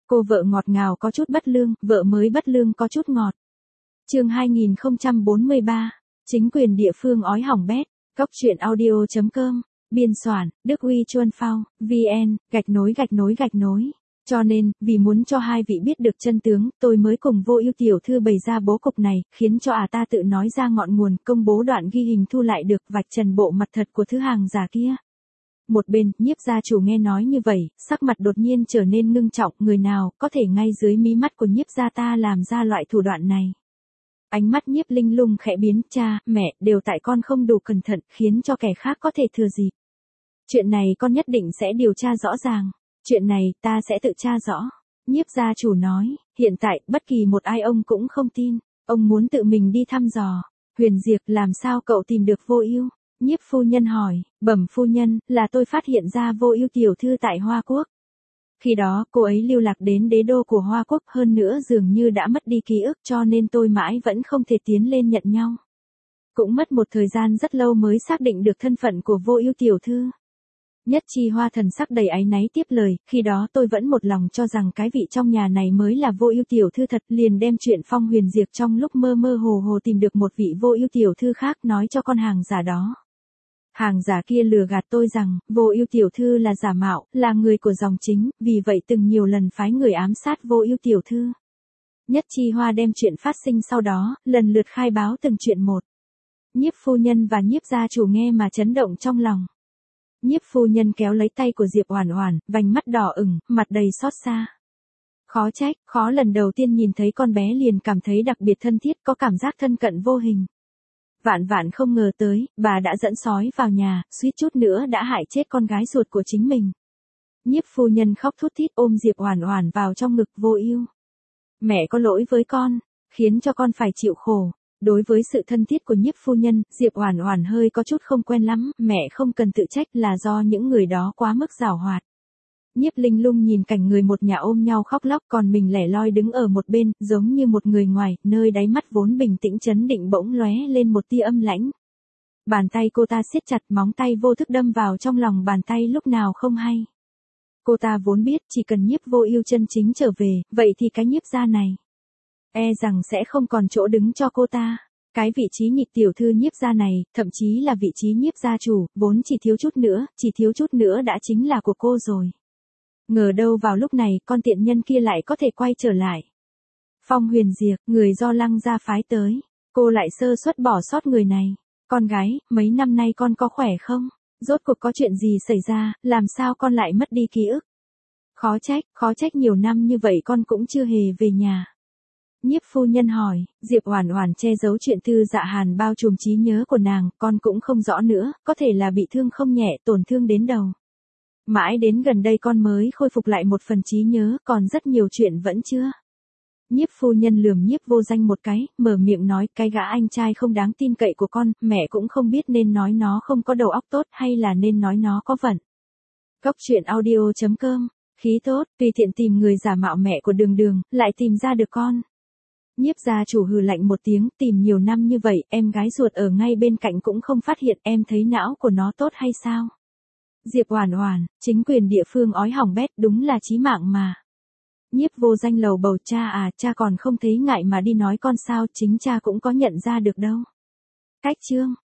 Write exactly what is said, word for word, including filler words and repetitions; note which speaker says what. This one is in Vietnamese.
Speaker 1: Cô vợ ngọt ngào có chút bất lương, vợ mới bất lương có chút ngọt. Chương hai nghìn không trăm bốn mươi ba, chính quyền địa phương ói hỏng bét, cóc truyện audio chấm com, biên soạn, Đức Uy Chuân Phao, vn, gạch nối gạch nối gạch nối. Cho nên, vì muốn cho hai vị biết được chân tướng, tôi mới cùng Vô Ưu tiểu thư bày ra bố cục này, khiến cho ả ta tự nói ra ngọn nguồn, công bố đoạn ghi hình thu lại được, vạch trần bộ mặt thật của thứ hàng giả kia. Một bên, Nhiếp gia chủ nghe nói như vậy, sắc mặt đột nhiên trở nên ngưng trọng, người nào có thể ngay dưới mí mắt của Nhiếp gia ta làm ra loại thủ đoạn này. Ánh mắt Nhiếp Linh Lung khẽ biến, cha, mẹ, đều tại con không đủ cẩn thận, khiến cho kẻ khác có thể thừa dịp. Chuyện này con nhất định sẽ điều tra rõ ràng. Chuyện này, ta sẽ tự tra rõ. Nhiếp gia chủ nói, hiện tại, bất kỳ một ai ông cũng không tin. Ông muốn tự mình đi thăm dò. Huyền Diệp, làm sao cậu tìm được Vô Ưu? Nhiếp phu nhân hỏi, bẩm phu nhân, là tôi phát hiện ra Vô Ưu tiểu thư tại Hoa Quốc. Khi đó, cô ấy lưu lạc đến đế đô của Hoa Quốc, hơn nữa dường như đã mất đi ký ức, cho nên tôi mãi vẫn không thể tiến lên nhận nhau. Cũng mất một thời gian rất lâu mới xác định được thân phận của Vô Ưu tiểu thư. Nhất Chi Hoa thần sắc đầy áy náy tiếp lời, khi đó tôi vẫn một lòng cho rằng cái vị trong nhà này mới là Vô Ưu tiểu thư thật, liền đem chuyện Phong Huyền Diệp trong lúc mơ mơ hồ hồ tìm được một vị Vô Ưu tiểu thư khác nói cho con hàng giả đó. Hàng giả kia lừa gạt tôi rằng, Vô Ưu tiểu thư là giả mạo, là người của dòng chính, vì vậy từng nhiều lần phái người ám sát Vô Ưu tiểu thư. Nhất Chi Hoa đem chuyện phát sinh sau đó, lần lượt khai báo từng chuyện một. Nhiếp phu nhân và Nhiếp gia chủ nghe mà chấn động trong lòng. Nhiếp phu nhân kéo lấy tay của Diệp Oản Oản, vành mắt đỏ ửng, mặt đầy xót xa. Khó trách, khó lần đầu tiên nhìn thấy con bé liền cảm thấy đặc biệt thân thiết, có cảm giác thân cận vô hình. Vạn vạn không ngờ tới, bà đã dẫn sói vào nhà, suýt chút nữa đã hại chết con gái ruột của chính mình. Nhiếp phu nhân khóc thút thít ôm Diệp Oản Oản vào trong ngực. Vô Ưu, mẹ có lỗi với con, khiến cho con phải chịu khổ. Đối với sự thân thiết của Nhiếp phu nhân, Diệp Oản Oản hơi có chút không quen lắm, mẹ không cần tự trách, là do những người đó quá mức giảo hoạt. Nhiếp Linh Lung nhìn cảnh người một nhà ôm nhau khóc lóc, còn mình lẻ loi đứng ở một bên, giống như một người ngoài, nơi đáy mắt vốn bình tĩnh trấn định bỗng lóe lên một tia âm lãnh. Bàn tay cô ta siết chặt, móng tay vô thức đâm vào trong lòng bàn tay lúc nào không hay. Cô ta vốn biết chỉ cần Nhiếp Vô Ưu chân chính trở về, vậy thì cái Nhiếp gia này e rằng sẽ không còn chỗ đứng cho cô ta. Cái vị trí nhị tiểu thư Nhiếp gia này, thậm chí là vị trí Nhiếp gia chủ, vốn chỉ thiếu chút nữa, chỉ thiếu chút nữa đã chính là của cô rồi. Ngờ đâu vào lúc này, con tiện nhân kia lại có thể quay trở lại. Phong Huyền Diệp, người do Lăng gia phái tới, cô lại sơ suất bỏ sót người này. Con gái, mấy năm nay con có khỏe không? Rốt cuộc có chuyện gì xảy ra, làm sao con lại mất đi ký ức? Khó trách, khó trách nhiều năm như vậy con cũng chưa hề về nhà. Nhiếp phu nhân hỏi, Diệp Oản Oản che giấu chuyện Tư Dạ Hàn bao trùm trí nhớ của nàng, con cũng không rõ nữa, có thể là bị thương không nhẹ, tổn thương đến đầu. Mãi đến gần đây con mới khôi phục lại một phần trí nhớ, còn rất nhiều chuyện vẫn chưa. Nhiếp phu nhân lườm Nhiếp Vô Danh một cái, mở miệng nói, cái gã anh trai không đáng tin cậy của con, mẹ cũng không biết nên nói nó không có đầu óc tốt hay là nên nói nó có vận. Cóc truyện audio chấm com, khí tốt, tùy tiện tìm người giả mạo mẹ của Đường Đường, lại tìm ra được con. Nhiếp gia chủ hừ lạnh một tiếng, tìm nhiều năm như vậy, em gái ruột ở ngay bên cạnh cũng không phát hiện, em thấy não của nó tốt hay sao? Diệp Oản Oản, chính quyền địa phương ói hỏng bét, đúng là chí mạng mà. Nhiếp Vô Danh lầu bầu, cha à, cha còn không thấy ngại mà đi nói con sao, chính cha cũng có nhận ra được đâu. Cách chương